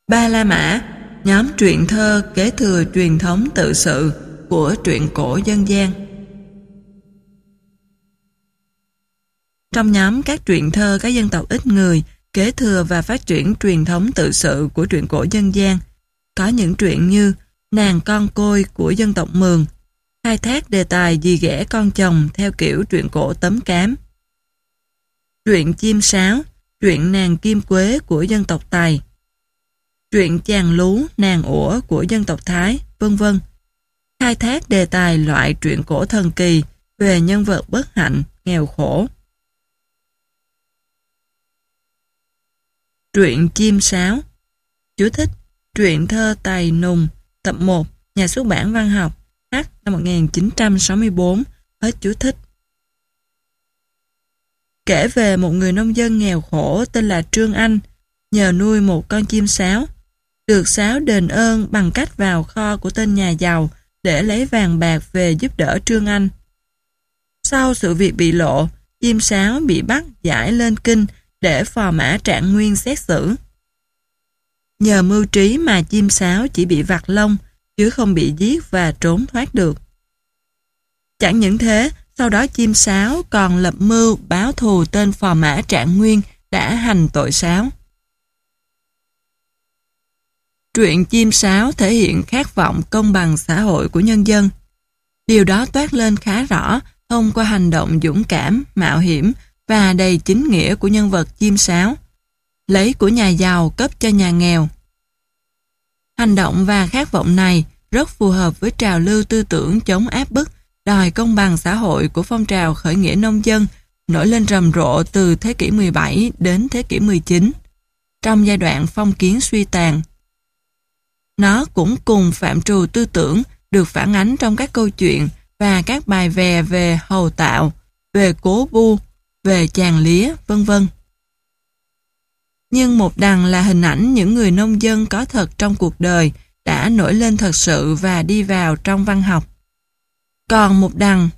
Ba La Mã, nhóm truyện thơ kế thừa truyền thống tự sự của truyện cổ dân gian. Trong nhóm các truyện thơ các dân tộc ít người kế thừa và phát triển truyền thống tự sự của truyện cổ dân gian, có những truyện như Nàng con côi của dân tộc Mường, khai thác đề tài dì ghẻ con chồng theo kiểu truyện cổ tấm cám. Truyện Chim Sáo, truyện Nàng Kim Quế của dân tộc Tày, truyện Chàng Lú, Nàng Ủa của dân tộc Thái, vân vân. Khai thác đề tài loại truyện cổ thần kỳ về nhân vật bất hạnh, nghèo khổ. Truyện Chim Sáo. Chú thích: truyện thơ Tày Nùng, tập 1, Nhà xuất bản Văn học, H năm 1964, hết chú thích. Kể về một người nông dân nghèo khổ tên là Trương Anh, nhờ nuôi một con chim sáo, được sáo đền ơn bằng cách vào kho của tên nhà giàu để lấy vàng bạc về giúp đỡ Trương Anh. Sau sự việc bị lộ, chim sáo bị bắt giải lên kinh để phò mã Trạng Nguyên xét xử. Nhờ mưu trí mà chim sáo chỉ bị vặt lông, chứ không bị giết và trốn thoát được. Chẳng những thế, sau đó chim sáo còn lập mưu báo thù tên phò mã Trạng Nguyên đã hành tội sáo. Truyện Chim Sáo thể hiện khát vọng công bằng xã hội của nhân dân. Điều đó toát lên khá rõ thông qua hành động dũng cảm, mạo hiểm và đầy chính nghĩa của nhân vật chim sáo, lấy của nhà giàu cấp cho nhà nghèo. Hành động và khát vọng này rất phù hợp với trào lưu tư tưởng chống áp bức, đòi công bằng xã hội của phong trào khởi nghĩa nông dân nổi lên rầm rộ từ thế kỷ 17 đến thế kỷ 19, trong giai đoạn phong kiến suy tàn. Nó cũng cùng phạm trù tư tưởng được phản ánh trong các câu chuyện và các bài vè về Hầu Tạo, về Cố Bu, về Chàng Lía, vân vân. Nhưng một đằng là hình ảnh những người nông dân có thật trong cuộc đời đã nổi lên thật sự và đi vào trong văn học. Còn một đằng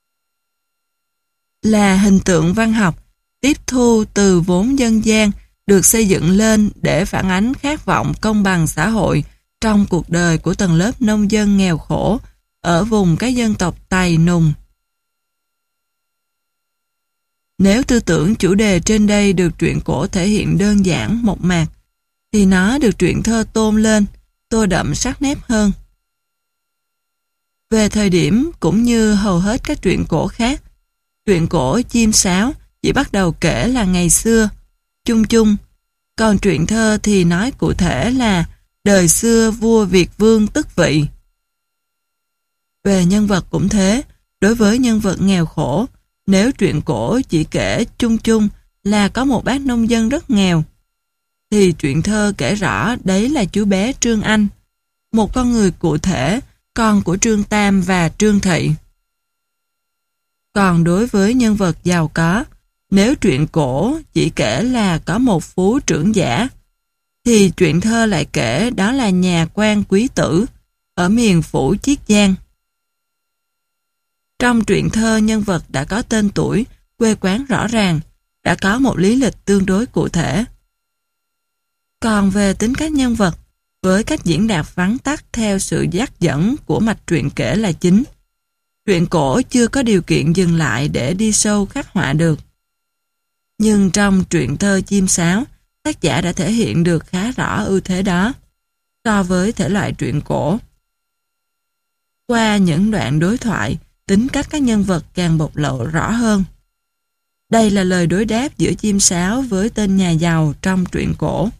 là hình tượng văn học tiếp thu từ vốn dân gian được xây dựng lên để phản ánh khát vọng công bằng xã hội trong cuộc đời của tầng lớp nông dân nghèo khổ ở vùng các dân tộc Tày Nùng. Nếu tư tưởng chủ đề trên đây được truyện cổ thể hiện đơn giản, mộc mạc, thì nó được truyện thơ tôn lên, tô đậm sắc nét hơn. Về thời điểm cũng như hầu hết các truyện cổ khác, truyện cổ Chim Sáo chỉ bắt đầu kể là ngày xưa, chung chung, còn truyện thơ thì nói cụ thể là đời xưa vua Việt Vương tức vị. Về nhân vật cũng thế, đối với nhân vật nghèo khổ, nếu truyện cổ chỉ kể chung chung là có một bác nông dân rất nghèo, thì truyện thơ kể rõ đấy là chú bé Trương Anh, một con người cụ thể, con của Trương Tam và Trương Thị. Còn đối với nhân vật giàu có, nếu truyện cổ chỉ kể là có một phú trưởng giả, thì truyện thơ lại kể đó là nhà quan quý tử ở miền phủ Chiết Giang. Trong truyện thơ, nhân vật đã có tên tuổi, quê quán rõ ràng, đã có một lý lịch tương đối cụ thể. Còn về tính cách nhân vật, với cách diễn đạt vắn tắt theo sự dắt dẫn của mạch truyện kể là chính, truyện cổ chưa có điều kiện dừng lại để đi sâu khắc họa được. Nhưng trong truyện thơ Chim Sáo, tác giả đã thể hiện được khá rõ ưu thế đó so với thể loại truyện cổ. Qua những đoạn đối thoại, tính cách các nhân vật càng bộc lộ rõ hơn. Đây là lời đối đáp giữa chim sáo với tên nhà giàu trong truyện cổ.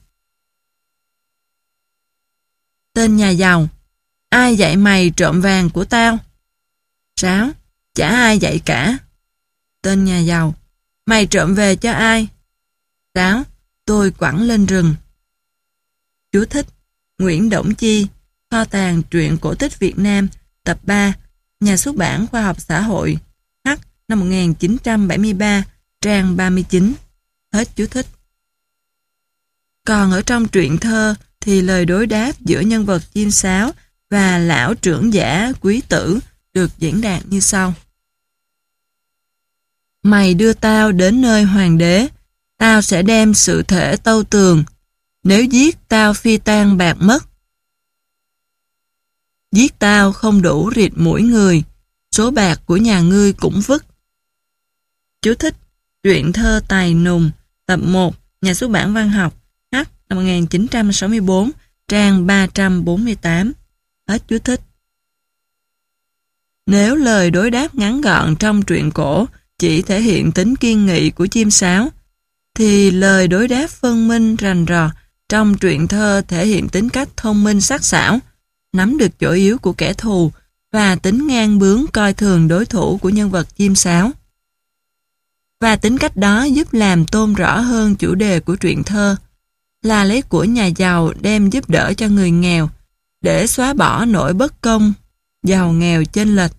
Tên nhà giàu: ai dạy mày trộm vàng của tao? Sáo: chả ai dạy cả. Tên nhà giàu: mày trộm về cho ai? Sáo: tôi quẳng lên rừng. Chú thích: Nguyễn Đổng Chi, Kho tàng truyện cổ tích Việt Nam, tập 3, Nhà xuất bản Khoa học Xã hội, H năm 1973, trang 39. Hết chú thích. Còn ở trong truyện thơ thì lời đối đáp giữa nhân vật chim sáo và lão trưởng giả quý tử được diễn đạt như sau. Mày đưa tao đến nơi hoàng đế, tao sẽ đem sự thể tâu tường. Nếu giết tao phi tang bạc mất. Giết tao không đủ rịt mũi người, số bạc của nhà ngươi cũng vứt. Chú thích: truyện thơ Tài Nùng, tập 1, Nhà xuất bản Văn học, H, năm 1964, trang 348. Hết chú thích. Nếu lời đối đáp ngắn gọn trong truyện cổ chỉ thể hiện tính kiên nghị của chim sáo, thì lời đối đáp phân minh rành rọt trong truyện thơ thể hiện tính cách thông minh sắc sảo, nắm được chỗ yếu của kẻ thù và tính ngang bướng coi thường đối thủ của nhân vật chim sáo. Và tính cách đó giúp làm tôn rõ hơn chủ đề của truyện thơ, là lấy của nhà giàu đem giúp đỡ cho người nghèo, để xóa bỏ nỗi bất công, giàu nghèo chênh lệch.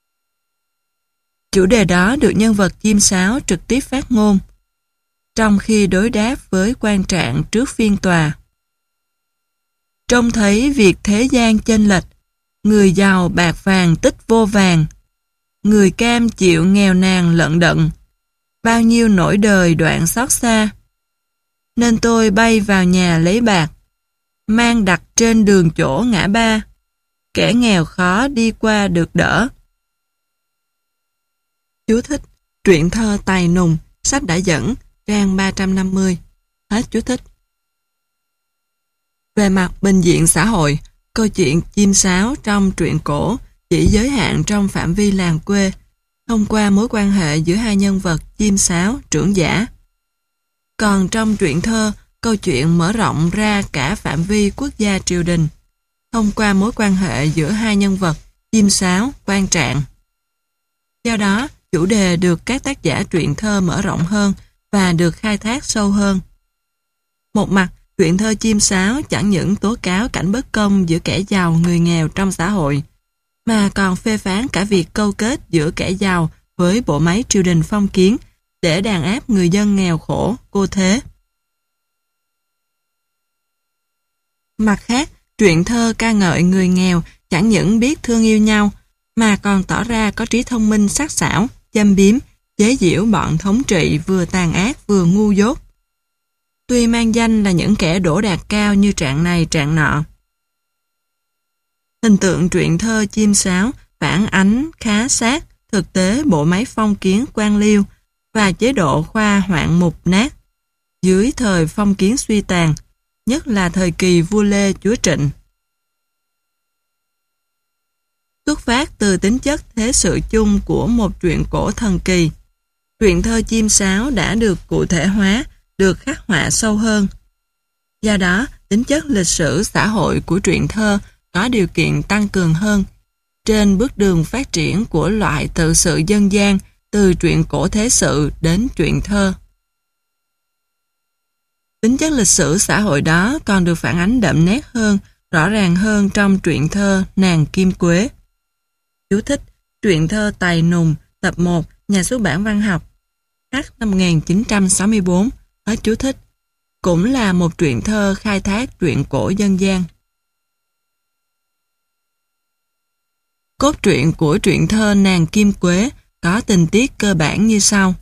Chủ đề đó được nhân vật chim sáo trực tiếp phát ngôn, trong khi đối đáp với quan trạng trước phiên tòa. Trông thấy việc thế gian chênh lệch, người giàu bạc vàng tích vô vàng, người cam chịu nghèo nàn lận đận, bao nhiêu nỗi đời đoạn xót xa. Nên tôi bay vào nhà lấy bạc, mang đặt trên đường chỗ ngã ba, kẻ nghèo khó đi qua được đỡ. Chú thích: truyện thơ Tài Nùng, sách đã dẫn, trang 350. Hết chú thích. Về mặt bình diện xã hội, câu chuyện chim sáo trong truyện cổ chỉ giới hạn trong phạm vi làng quê, thông qua mối quan hệ giữa hai nhân vật chim sáo, trưởng giả. Còn trong truyện thơ, câu chuyện mở rộng ra cả phạm vi quốc gia triều đình, thông qua mối quan hệ giữa hai nhân vật chim sáo, quan trạng. Do đó, chủ đề được các tác giả truyện thơ mở rộng hơn và được khai thác sâu hơn. Một mặt, truyện thơ chim sáo chẳng những tố cáo cảnh bất công giữa kẻ giàu người nghèo trong xã hội, mà còn phê phán cả việc câu kết giữa kẻ giàu với bộ máy triều đình phong kiến để đàn áp người dân nghèo khổ, cô thế. Mặt khác, truyện thơ ca ngợi người nghèo chẳng những biết thương yêu nhau, mà còn tỏ ra có trí thông minh sắc sảo, châm biếm, chế giễu bọn thống trị vừa tàn ác vừa ngu dốt. Tuy mang danh là những kẻ đỗ đạt cao như trạng này trạng nọ. Hình tượng truyện thơ chim sáo phản ánh khá sát thực tế bộ máy phong kiến quan liêu và chế độ khoa hoạn mục nát dưới thời phong kiến suy tàn, nhất là thời kỳ vua Lê chúa Trịnh. Xuất phát từ tính chất thế sự chung của một truyện cổ thần kỳ, truyện thơ chim sáo đã được cụ thể hóa, được khắc họa sâu hơn. Do đó, tính chất lịch sử xã hội của truyện thơ có điều kiện tăng cường hơn trên bước đường phát triển của loại tự sự dân gian từ truyện cổ thế sự đến truyện thơ. Tính chất lịch sử xã hội đó còn được phản ánh đậm nét hơn, rõ ràng hơn trong truyện thơ Nàng Kim Quế. Chú thích: truyện thơ Tài Nùng, tập 1, Nhà xuất bản Văn học, H, năm 1964. Hết chú thích. Cũng là một truyện thơ khai thác truyện cổ dân gian. Cốt truyện của truyện thơ Nàng Kim Quế có tình tiết cơ bản như sau.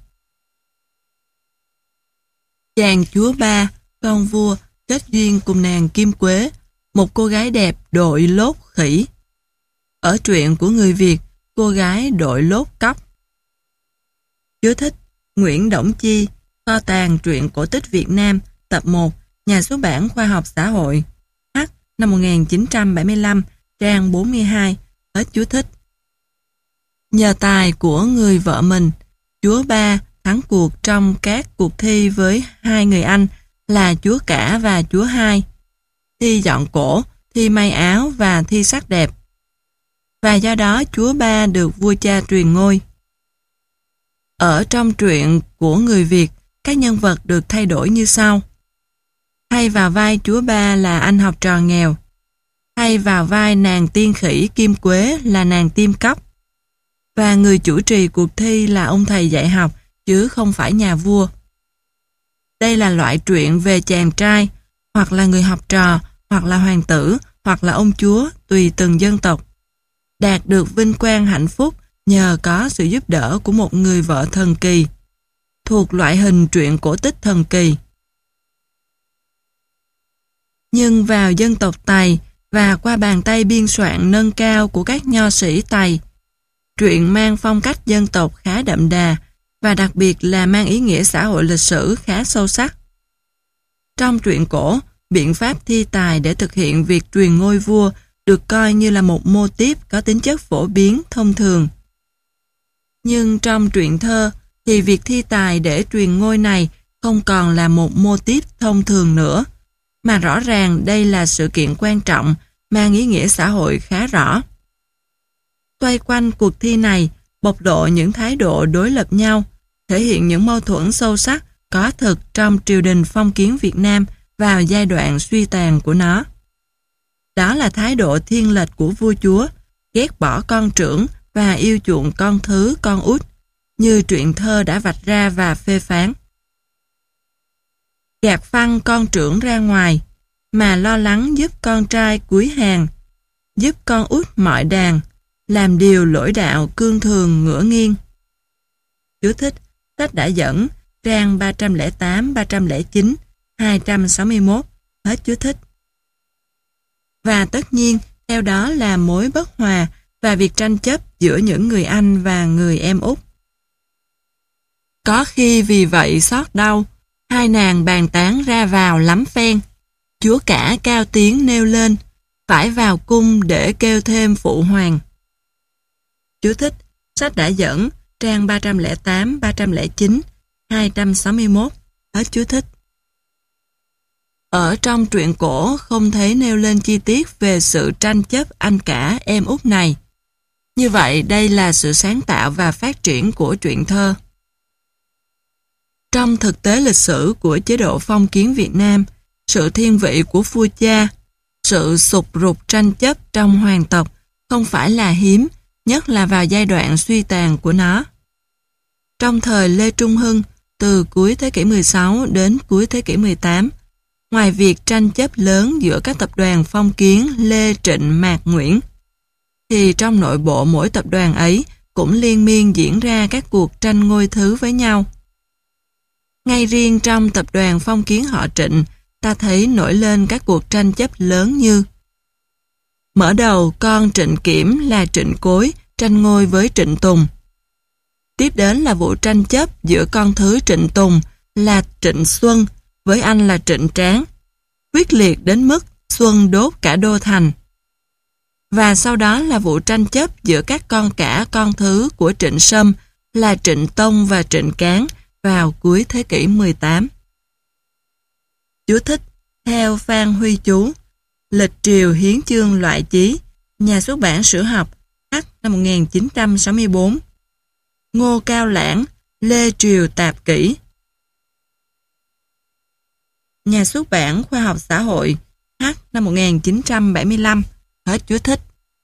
Chàng chúa Ba, con vua, kết duyên cùng nàng Kim Quế, một cô gái đẹp đội lốt khỉ. Ở truyện của người Việt, cô gái đội lốt cóc. Chú thích: Nguyễn Đổng Chi, Kho tàng truyện cổ tích Việt Nam, tập 1, Nhà xuất bản Khoa học Xã hội, H, năm 1975, trang 42. Hết chú thích. Nhờ tài của người vợ mình, chúa Ba thắng cuộc trong các cuộc thi với hai người anh là chúa Cả và chúa Hai, thi dọn cổ, thi may áo và thi sắc đẹp. Và do đó chúa Ba được vua cha truyền ngôi. Ở trong truyện của người Việt, các nhân vật được thay đổi như sau. Thay vào vai chúa Ba là anh học trò nghèo. Thay vào vai nàng tiên khỉ Kim Quế là nàng tim cóc. Và người chủ trì cuộc thi là ông thầy dạy học, chứ không phải nhà vua. Đây là loại truyện về chàng trai, hoặc là người học trò, hoặc là hoàng tử, hoặc là ông chúa, tùy từng dân tộc. Đạt được vinh quang hạnh phúc nhờ có sự giúp đỡ của một người vợ thần kỳ, thuộc loại hình truyện cổ tích thần kỳ. nhưng vào dân tộc Tày và qua bàn tay biên soạn nâng cao của các nho sĩ Tày. Truyện mang phong cách dân tộc khá đậm đà và đặc biệt là mang ý nghĩa xã hội lịch sử khá sâu sắc. Trong truyện cổ, biện pháp thi tài để thực hiện việc truyền ngôi vua được coi như là một mô típ có tính chất phổ biến, thông thường. Nhưng trong truyện thơ thì việc thi tài để truyền ngôi này không còn là một mô típ thông thường nữa, mà rõ ràng đây là sự kiện quan trọng, mang ý nghĩa xã hội khá rõ. Xoay quanh cuộc thi này, bộc lộ những thái độ đối lập nhau, thể hiện những mâu thuẫn sâu sắc có thực trong triều đình phong kiến Việt Nam vào giai đoạn suy tàn của nó. Đó là thái độ thiên lệch của vua chúa, ghét bỏ con trưởng và yêu chuộng con thứ, con út, như truyện thơ đã vạch ra và phê phán. Gạt phăng con trưởng ra ngoài, mà lo lắng giúp con trai cúi hàng, giúp con út mọi đàn, làm điều lỗi đạo cương thường ngửa nghiêng. Chú thích, sách đã dẫn, trang 308, 309, 261, hết chú thích. Và tất nhiên, theo đó là mối bất hòa và việc tranh chấp giữa những người anh và người em út. Có khi vì vậy xót đau, hai nàng bàn tán ra vào lắm phen. Chúa cả cao tiếng nêu lên, phải vào cung để kêu thêm phụ hoàng. Chú thích, sách đã dẫn, trang 308, 309, 261, hết chú thích. Ở trong truyện cổ không thấy nêu lên chi tiết về sự tranh chấp anh cả em út này. Như vậy đây là sự sáng tạo và phát triển của truyện thơ. Trong thực tế lịch sử của chế độ phong kiến Việt Nam, sự thiên vị của vua cha, sự sụp rục tranh chấp trong hoàng tộc không phải là hiếm, nhất là vào giai đoạn suy tàn của nó. Trong thời Lê Trung Hưng, từ cuối thế kỷ 16 đến cuối thế kỷ 18, ngoài việc tranh chấp lớn giữa các tập đoàn phong kiến Lê, Trịnh, Mạc, Nguyễn, thì trong nội bộ mỗi tập đoàn ấy cũng liên miên diễn ra các cuộc tranh ngôi thứ với nhau. Ngay riêng trong tập đoàn phong kiến họ Trịnh, ta thấy nổi lên các cuộc tranh chấp lớn như: mở đầu con Trịnh Kiểm là Trịnh Cối tranh ngôi với Trịnh Tùng. Tiếp đến là vụ tranh chấp giữa con thứ Trịnh Tùng là Trịnh Xuân với anh là Trịnh Tráng, quyết liệt đến mức Xuân đốt cả đô thành. Và sau đó là vụ tranh chấp giữa các con cả con thứ của Trịnh Sâm là Trịnh Tông và Trịnh Cán vào cuối thế kỷ 18. Chú thích, theo Phan Huy Chú, Lịch triều hiến chương loại chí, nhà xuất bản Sử học, H năm 1964. Ngô Cao Lãng, Lê Triều Tạp Kỷ. Nhà xuất bản Khoa học Xã hội, H năm 1975, hết chú thích.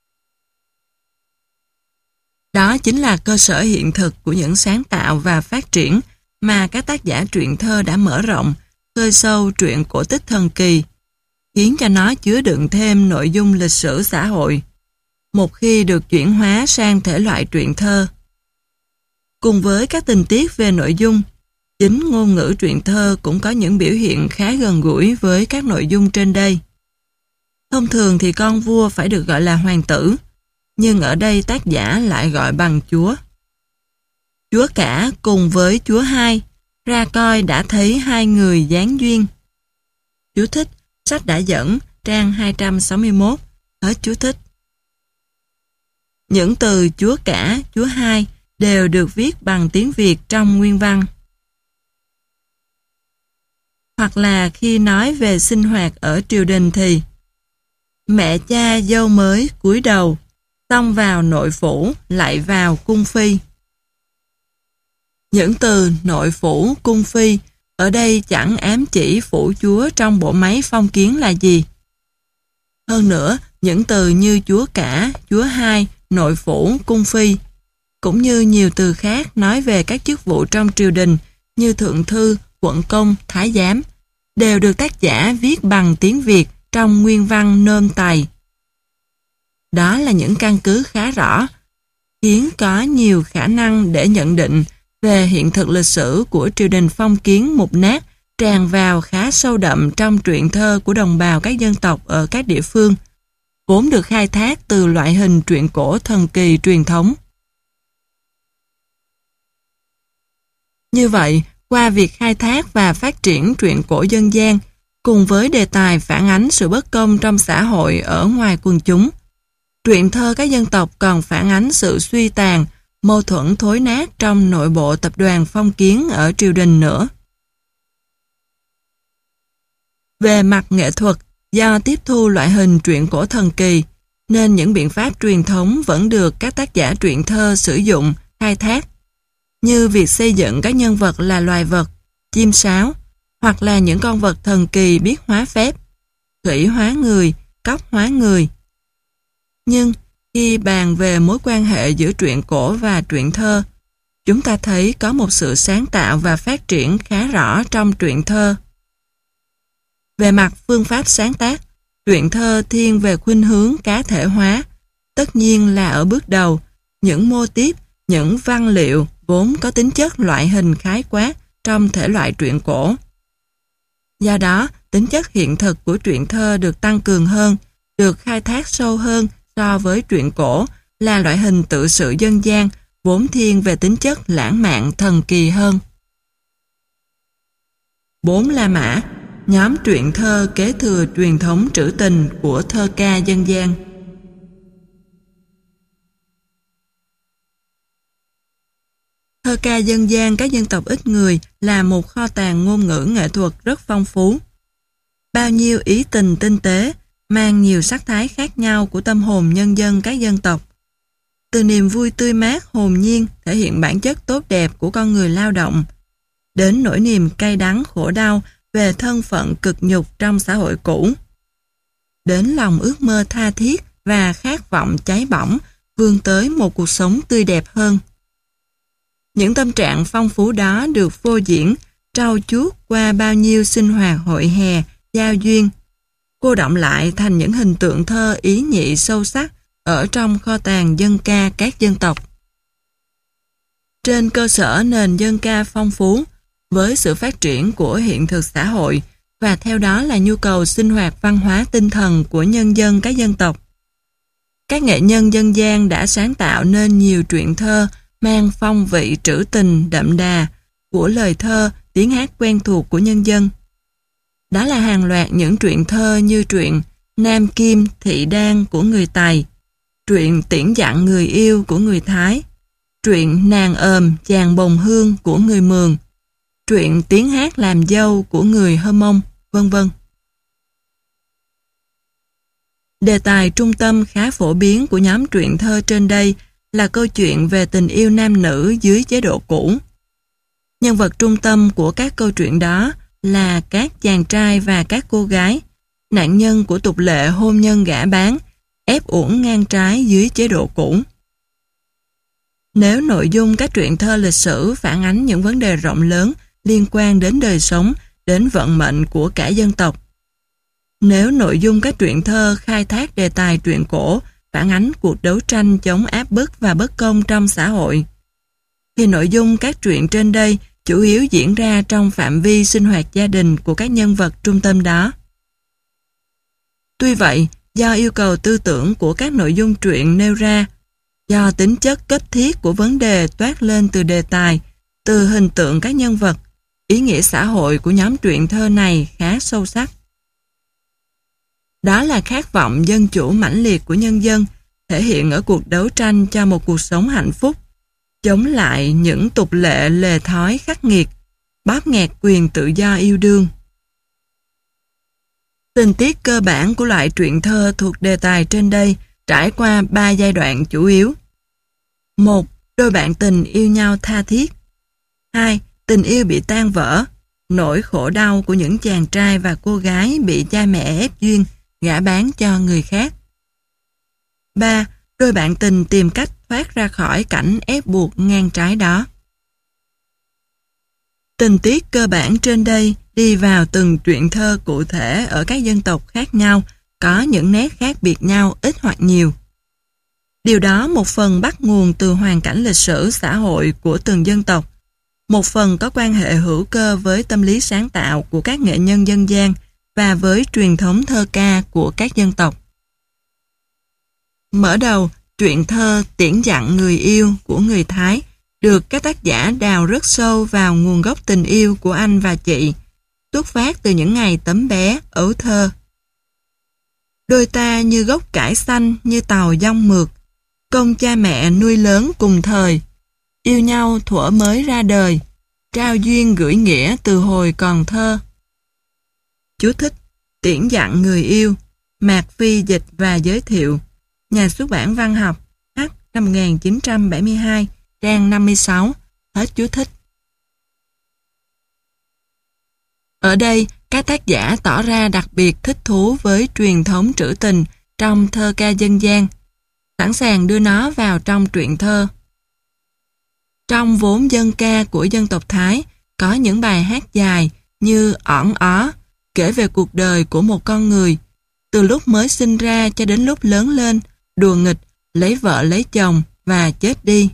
Đó chính là cơ sở hiện thực của những sáng tạo và phát triển mà các tác giả truyện thơ đã mở rộng, khơi sâu truyện cổ tích thần kỳ, khiến cho nó chứa đựng thêm nội dung lịch sử xã hội, một khi được chuyển hóa sang thể loại truyện thơ. Cùng với các tình tiết về nội dung, chính ngôn ngữ truyện thơ cũng có những biểu hiện khá gần gũi với các nội dung trên đây. Thông thường thì con vua phải được gọi là hoàng tử, nhưng ở đây tác giả lại gọi bằng chúa. Chúa cả cùng với chúa hai, ra coi đã thấy hai người gián duyên. Chú thích, sách đã dẫn, trang 261, hết chú thích. Những từ chúa cả, chúa hai đều được viết bằng tiếng Việt trong nguyên văn. Hoặc là khi nói về sinh hoạt ở triều đình thì: mẹ cha dâu mới cúi đầu, xong vào nội phủ lại vào cung phi. Những từ nội phủ, cung phi ở đây chẳng ám chỉ phủ chúa trong bộ máy phong kiến là gì. Hơn nữa, những từ như chúa cả, chúa hai, nội phủ, cung phi, cũng như nhiều từ khác nói về các chức vụ trong triều đình như thượng thư, quận công, thái giám, đều được tác giả viết bằng tiếng Việt trong nguyên văn nôm Tày. Đó là những căn cứ khá rõ, khiến có nhiều khả năng để nhận định về hiện thực lịch sử của triều đình phong kiến mục nát tràn vào khá sâu đậm trong truyện thơ của đồng bào các dân tộc ở các địa phương, vốn được khai thác từ loại hình truyện cổ thần kỳ truyền thống. Như vậy, qua việc khai thác và phát triển truyện cổ dân gian, cùng với đề tài phản ánh sự bất công trong xã hội ở ngoài quần chúng, truyện thơ các dân tộc còn phản ánh sự suy tàn, mâu thuẫn thối nát trong nội bộ tập đoàn phong kiến ở triều đình nữa. Về mặt nghệ thuật, do tiếp thu loại hình truyện cổ thần kỳ, nên những biện pháp truyền thống vẫn được các tác giả truyện thơ sử dụng, khai thác, như việc xây dựng các nhân vật là loài vật, chim sáo, hoặc là những con vật thần kỳ biết hóa phép, thủy hóa người, cóc hóa người. Nhưng khi bàn về mối quan hệ giữa truyện cổ và truyện thơ, chúng ta thấy có một sự sáng tạo và phát triển khá rõ trong truyện thơ. Về mặt phương pháp sáng tác, truyện thơ thiên về khuynh hướng cá thể hóa, tất nhiên là ở bước đầu, những mô típ, những văn liệu vốn có tính chất loại hình khái quát trong thể loại truyện cổ. Do đó, tính chất hiện thực của truyện thơ được tăng cường hơn, được khai thác sâu hơn so với truyện cổ là loại hình tự sự dân gian vốn thiên về tính chất lãng mạn thần kỳ hơn. 4. La Mã, nhóm truyện thơ kế thừa truyền thống trữ tình của thơ ca dân gian. Thơ ca dân gian các dân tộc ít người là một kho tàng ngôn ngữ nghệ thuật rất phong phú. Bao nhiêu ý tình tinh tế, mang nhiều sắc thái khác nhau của tâm hồn nhân dân các dân tộc. Từ niềm vui tươi mát, hồn nhiên thể hiện bản chất tốt đẹp của con người lao động, đến nỗi niềm cay đắng khổ đau về thân phận cực nhục trong xã hội cũ, đến lòng ước mơ tha thiết và khát vọng cháy bỏng vươn tới một cuộc sống tươi đẹp hơn. Những tâm trạng phong phú đó được phô diễn, trau chuốt qua bao nhiêu sinh hoạt hội hè, giao duyên, cô đọng lại thành những hình tượng thơ ý nhị sâu sắc ở trong kho tàng dân ca các dân tộc. Trên cơ sở nền dân ca phong phú, với sự phát triển của hiện thực xã hội và theo đó là nhu cầu sinh hoạt văn hóa tinh thần của nhân dân các dân tộc, các nghệ nhân dân gian đã sáng tạo nên nhiều truyện thơ mang phong vị trữ tình đậm đà của lời thơ, tiếng hát quen thuộc của nhân dân. Đó là hàng loạt những truyện thơ như truyện Nam Kim Thị Đan của người Tày, truyện Tiễn Dặn Người Yêu của người Thái, truyện Nàng Ồm Chàng Bồng Hương của người Mường, truyện Tiếng Hát Làm Dâu của người Hơ Mông, vân vân. Đề tài trung tâm khá phổ biến của nhóm truyện thơ trên đây là câu chuyện về tình yêu nam nữ dưới chế độ cũ. Nhân vật trung tâm của các câu chuyện đó là các chàng trai và các cô gái, nạn nhân của tục lệ hôn nhân gả bán, ép uổng ngang trái dưới chế độ cũ. Nếu nội dung các truyện thơ lịch sử phản ánh những vấn đề rộng lớn liên quan đến đời sống, đến vận mệnh của cả dân tộc, nếu nội dung các truyện thơ khai thác đề tài truyện cổ phản ánh cuộc đấu tranh chống áp bức và bất công trong xã hội, thì nội dung các truyện trên đây chủ yếu diễn ra trong phạm vi sinh hoạt gia đình của các nhân vật trung tâm đó. Tuy vậy, do yêu cầu tư tưởng của các nội dung truyện nêu ra, do tính chất cấp thiết của vấn đề toát lên từ đề tài, từ hình tượng các nhân vật, ý nghĩa xã hội của nhóm truyện thơ này khá sâu sắc. Đó là khát vọng dân chủ mãnh liệt của nhân dân, thể hiện ở cuộc đấu tranh cho một cuộc sống hạnh phúc, chống lại những tục lệ lề thói khắc nghiệt, bóp nghẹt quyền tự do yêu đương. Tình tiết cơ bản của loại truyện thơ thuộc đề tài trên đây trải qua 3 giai đoạn chủ yếu. 1. Đôi bạn tình yêu nhau tha thiết. 2. Tình yêu bị tan vỡ, nỗi khổ đau của những chàng trai và cô gái bị cha mẹ ép duyên, gả bán cho người khác. 3. Đôi bạn tình tìm cách thoát ra khỏi cảnh ép buộc ngang trái đó. Tình tiết cơ bản trên đây đi vào từng truyện thơ cụ thể ở các dân tộc khác nhau, có những nét khác biệt nhau ít hoặc nhiều. Điều đó một phần bắt nguồn từ hoàn cảnh lịch sử xã hội của từng dân tộc, một phần có quan hệ hữu cơ với tâm lý sáng tạo của các nghệ nhân dân gian và với truyền thống thơ ca của các dân tộc. Mở đầu, truyện thơ Tiễn dặn người yêu của người Thái được các tác giả đào rất sâu vào nguồn gốc tình yêu của anh và chị, xuất phát từ những ngày tấm bé, ấu thơ. Đôi ta như gốc cải xanh, như tàu dong mượt, công cha mẹ nuôi lớn cùng thời, yêu nhau thuở mới ra đời, trao duyên gửi nghĩa từ hồi còn thơ. Chú thích: Tiễn dặn người yêu, Mạc Phi dịch và giới thiệu, Nhà xuất bản Văn học, H năm 1972, trang 56, hết chú thích. Ở đây, các tác giả tỏ ra đặc biệt thích thú với truyền thống trữ tình trong thơ ca dân gian, sẵn sàng đưa nó vào trong truyện thơ. Trong vốn dân ca của dân tộc Thái, có những bài hát dài như ỏn ó, kể về cuộc đời của một con người, từ lúc mới sinh ra cho đến lúc lớn lên, đùa nghịch, lấy vợ lấy chồng và chết đi.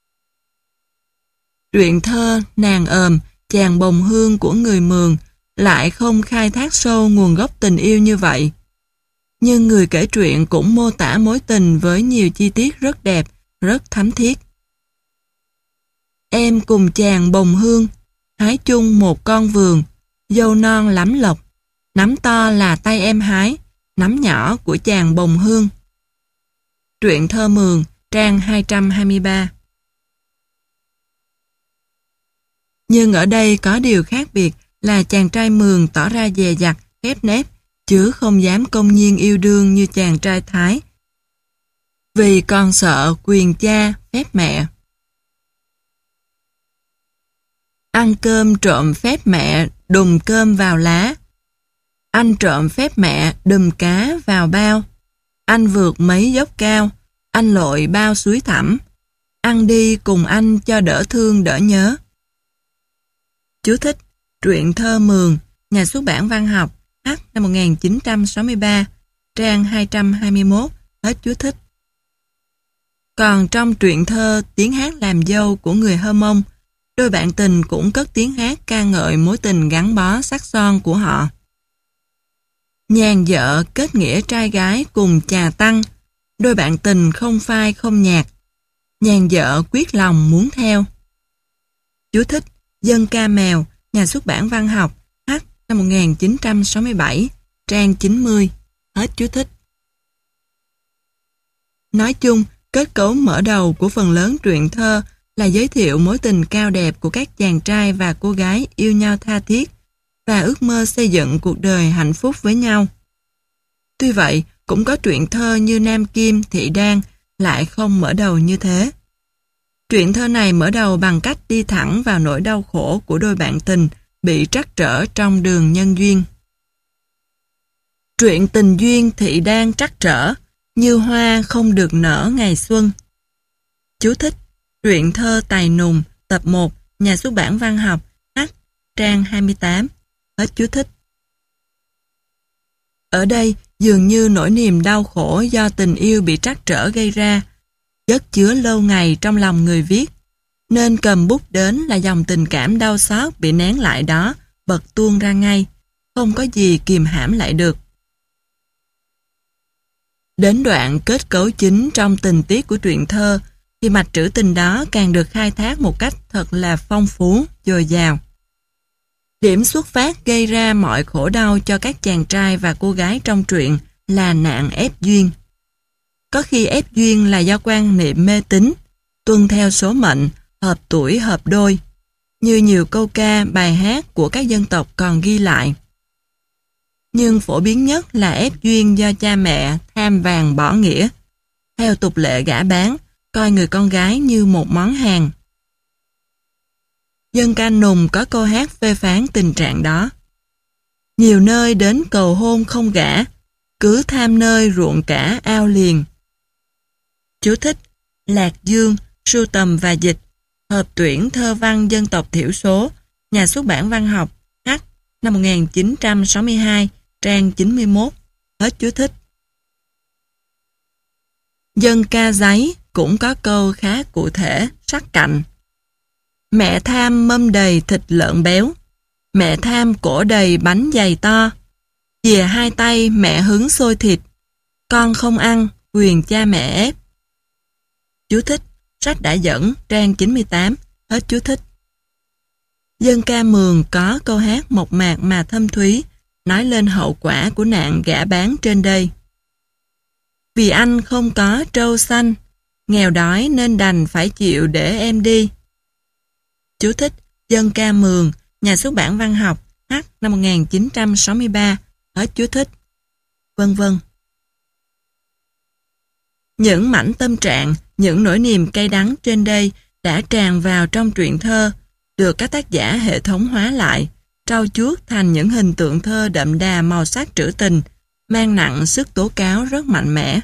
Truyện thơ Nàng ờm, chàng bồng hương của người Mường lại không khai thác sâu nguồn gốc tình yêu như vậy. Nhưng người kể truyện cũng mô tả mối tình với nhiều chi tiết rất đẹp, rất thấm thiết. Em cùng chàng bồng hương, hái chung một con vườn, dâu non lắm lộc, nắm to là tay em hái, nắm nhỏ của chàng bồng hương. Truyện thơ Mường, trang 223. Nhưng ở đây có điều khác biệt là chàng trai Mường tỏ ra dè dặt, khép nép, chứ không dám công nhiên yêu đương như chàng trai Thái, vì còn sợ quyền cha, phép mẹ. Ăn cơm trộm phép mẹ, đùm cơm vào lá. Anh trộm phép mẹ, đùm cá vào bao. Anh vượt mấy dốc cao, anh lội bao suối thẳm. Ăn đi cùng anh cho đỡ thương đỡ nhớ. Chú thích: Truyện thơ Mường, Nhà xuất bản Văn học, H năm 1963, trang 221, hết chú thích. Còn trong truyện thơ Tiếng hát làm dâu của người Hơ Mông, đôi bạn tình cũng cất tiếng hát ca ngợi mối tình gắn bó sắc son của họ. Nhàn vợ kết nghĩa trai gái cùng chà tăng, đôi bạn tình không phai không nhạt. Nhàn vợ quyết lòng muốn theo. Chú thích: Dân ca mèo, Nhà xuất bản Văn học, H năm 1967, trang 90, hết chú thích. Nói chung, kết cấu mở đầu của phần lớn truyện thơ là giới thiệu mối tình cao đẹp của các chàng trai và cô gái yêu nhau tha thiết và ước mơ xây dựng cuộc đời hạnh phúc với nhau. Tuy vậy, cũng có truyện thơ như Nam Kim, Thị Đan lại không mở đầu như thế. Truyện thơ này mở đầu bằng cách đi thẳng vào nỗi đau khổ của đôi bạn tình bị trắc trở trong đường nhân duyên. Truyện tình duyên Thị Đan trắc trở, như hoa không được nở ngày xuân. Chú thích: Truyện thơ Tài Nùng, tập 1, Nhà xuất bản Văn học, H, trang 28, hết chú thích. Ở đây, dường như nỗi niềm đau khổ do tình yêu bị trắc trở gây ra, chất chứa lâu ngày trong lòng người viết, nên cầm bút đến là dòng tình cảm đau xót bị nén lại đó, bật tuôn ra ngay, không có gì kìm hãm lại được. Đến đoạn kết cấu chính trong tình tiết của truyện thơ, thì mạch trữ tình đó càng được khai thác một cách thật là phong phú, dồi dào. Điểm xuất phát gây ra mọi khổ đau cho các chàng trai và cô gái trong truyện là nạn ép duyên. Có khi ép duyên là do quan niệm mê tín, tuân theo số mệnh, hợp tuổi hợp đôi, như nhiều câu ca, bài hát của các dân tộc còn ghi lại. Nhưng phổ biến nhất là ép duyên do cha mẹ tham vàng bỏ nghĩa, theo tục lệ gả bán, coi người con gái như một món hàng. Dân ca Nùng có câu hát phê phán tình trạng đó. Nhiều nơi đến cầu hôn không gả, cứ tham nơi ruộng cả ao liền. Chú thích: Lạc Dương, sưu tầm và dịch, hợp tuyển thơ văn dân tộc thiểu số, Nhà xuất bản Văn học, H, năm 1962, trang 91, hết chú thích. Dân ca Giấy cũng có câu khá cụ thể, sắc cạnh. Mẹ tham mâm đầy thịt lợn béo. Mẹ tham cổ đầy bánh dày to. Chìa hai tay mẹ hứng xôi thịt. Con không ăn, quyền cha mẹ ép. Chú thích. Sách đã dẫn, trang 98. Hết chú thích. Dân ca Mường có câu hát mộc mạc mà thâm thúy, nói lên hậu quả của nạn gả bán trên đây. Vì anh không có trâu xanh, nghèo đói nên đành phải chịu để em đi. Chú thích. Dân ca Mường, nhà xuất bản văn học, H năm 1963. Hết chú thích. Vân vân. Những mảnh tâm trạng, những nỗi niềm cay đắng trên đây đã tràn vào trong truyện thơ, được các tác giả hệ thống hóa lại, trau chuốt thành những hình tượng thơ đậm đà màu sắc trữ tình, mang nặng sức tố cáo rất mạnh mẽ.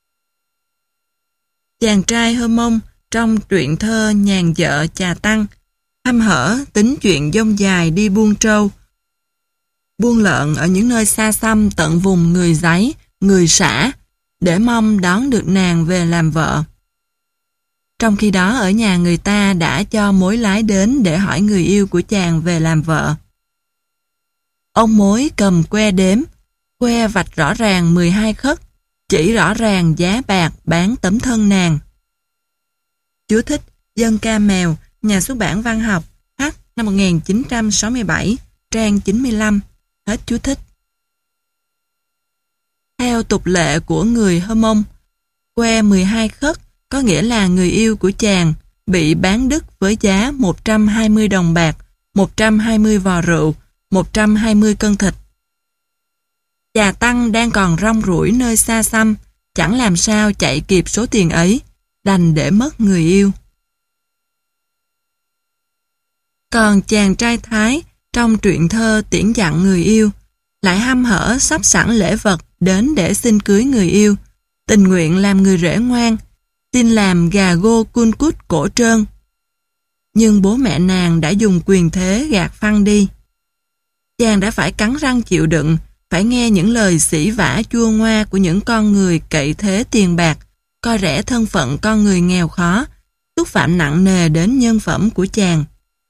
Chàng trai Hơ Mông trong truyện thơ Nhàn vợ chà tăng, hăm hở tính chuyện dông dài đi buôn trâu, buôn lợn ở những nơi xa xăm tận vùng người Giấy, người Xã, để mong đón được nàng về làm vợ. Trong khi đó ở nhà người ta đã cho mối lái đến để hỏi người yêu của chàng về làm vợ. Ông mối cầm que đếm, que vạch rõ ràng 12 khất, chỉ rõ ràng giá bạc bán tấm thân nàng. Chú thích. Dân ca Mèo, nhà xuất bản văn học, H năm 1967, trang 95. Hết chú thích. Theo tục lệ của người Hơ Mông, que 12 khất có nghĩa là người yêu của chàng bị bán đứt với giá 120 đồng bạc, 120 vò rượu, 120 cân thịt. Chà tăng đang còn rong ruổi nơi xa xăm, chẳng làm sao chạy kịp số tiền ấy, đành để mất người yêu. Còn chàng trai Thái trong truyện thơ tiễn dặn người yêu, lại hăm hở sắp sẵn lễ vật đến để xin cưới người yêu, tình nguyện làm người rể ngoan, xin làm gà gô cun cút cổ trơn. Nhưng bố mẹ nàng đã dùng quyền thế gạt phăng đi. Chàng đã phải cắn răng chịu đựng, phải nghe những lời sỉ vả chua ngoa của những con người cậy thế tiền bạc, coi rẻ thân phận con người nghèo khó, xúc phạm nặng nề đến nhân phẩm của chàng.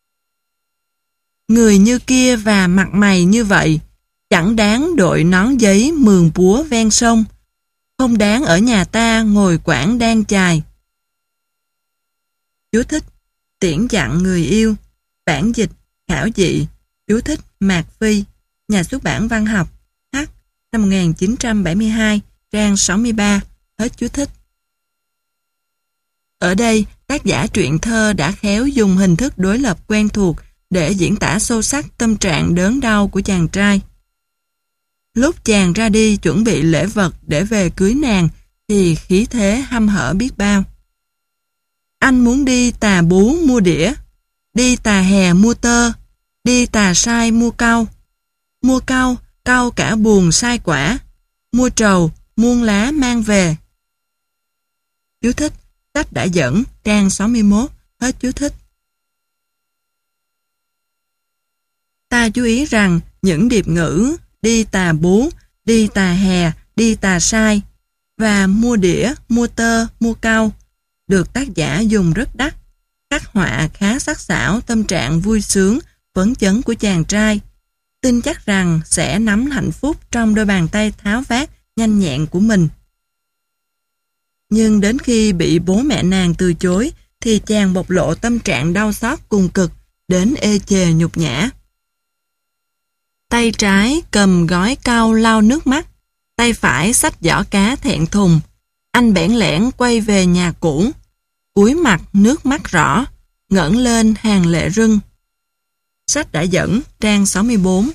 Người như kia và mặt mày như vậy, chẳng đáng đội nón giấy mườn búa ven sông, không đáng ở nhà ta ngồi quảng đan chài. Chú thích. Tiễn dặn người yêu, bản dịch, khảo dị, chú thích Mạc Phi, nhà xuất bản văn học, H năm 1972, trang 63. Hết chú thích. Ở đây, tác giả truyện thơ đã khéo dùng hình thức đối lập quen thuộc để diễn tả sâu sắc tâm trạng đớn đau của chàng trai. Lúc chàng ra đi chuẩn bị lễ vật để về cưới nàng thì khí thế hăm hở biết bao. Anh muốn đi Tà Bú mua đĩa, đi Tà Hè mua tơ, đi Tà Sai mua cau. Mua cau, cau cả buồng sai quả, mua trầu, muôn lá mang về. Chú thích. Sách đã dẫn, trang 61. Hết chú thích. Ta chú ý rằng những điệp ngữ đi Tà Bú, đi Tà Hè, đi Tà Sai và mua đĩa, mua tơ, mua cau được tác giả dùng rất đắt, khắc họa khá sắc sảo tâm trạng vui sướng, phấn chấn của chàng trai, tin chắc rằng sẽ nắm hạnh phúc trong đôi bàn tay tháo vát, nhanh nhẹn của mình. Nhưng đến khi bị bố mẹ nàng từ chối thì chàng bộc lộ tâm trạng đau xót cùng cực, đến ê chề nhục nhã. Tay trái cầm gói cau lau nước mắt, tay phải xách giỏ cá thẹn thùng. Anh bẽn lẽn quay về nhà cũ, cúi mặt nước mắt rõ, ngẩng lên hàng lệ rưng. Sách đã dẫn, trang 64.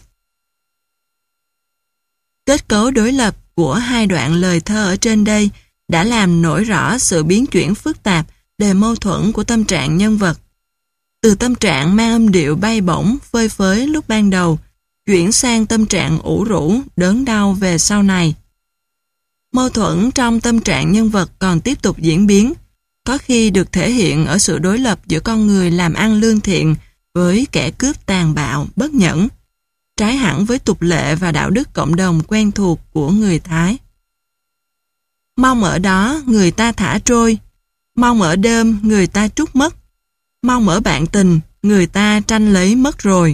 Kết cấu đối lập của hai đoạn lời thơ ở trên đây đã làm nổi rõ sự biến chuyển phức tạp đề mâu thuẫn của tâm trạng nhân vật. Từ tâm trạng mang âm điệu bay bổng, phơi phới lúc ban đầu, chuyển sang tâm trạng ủ rũ, đớn đau về sau này. Mâu thuẫn trong tâm trạng nhân vật còn tiếp tục diễn biến, có khi được thể hiện ở sự đối lập giữa con người làm ăn lương thiện với kẻ cướp tàn bạo, bất nhẫn, trái hẳn với tục lệ và đạo đức cộng đồng quen thuộc của người Thái. Mong ở đó người ta thả trôi, mong ở đêm người ta trút mất, mong ở bạn tình người ta tranh lấy mất rồi.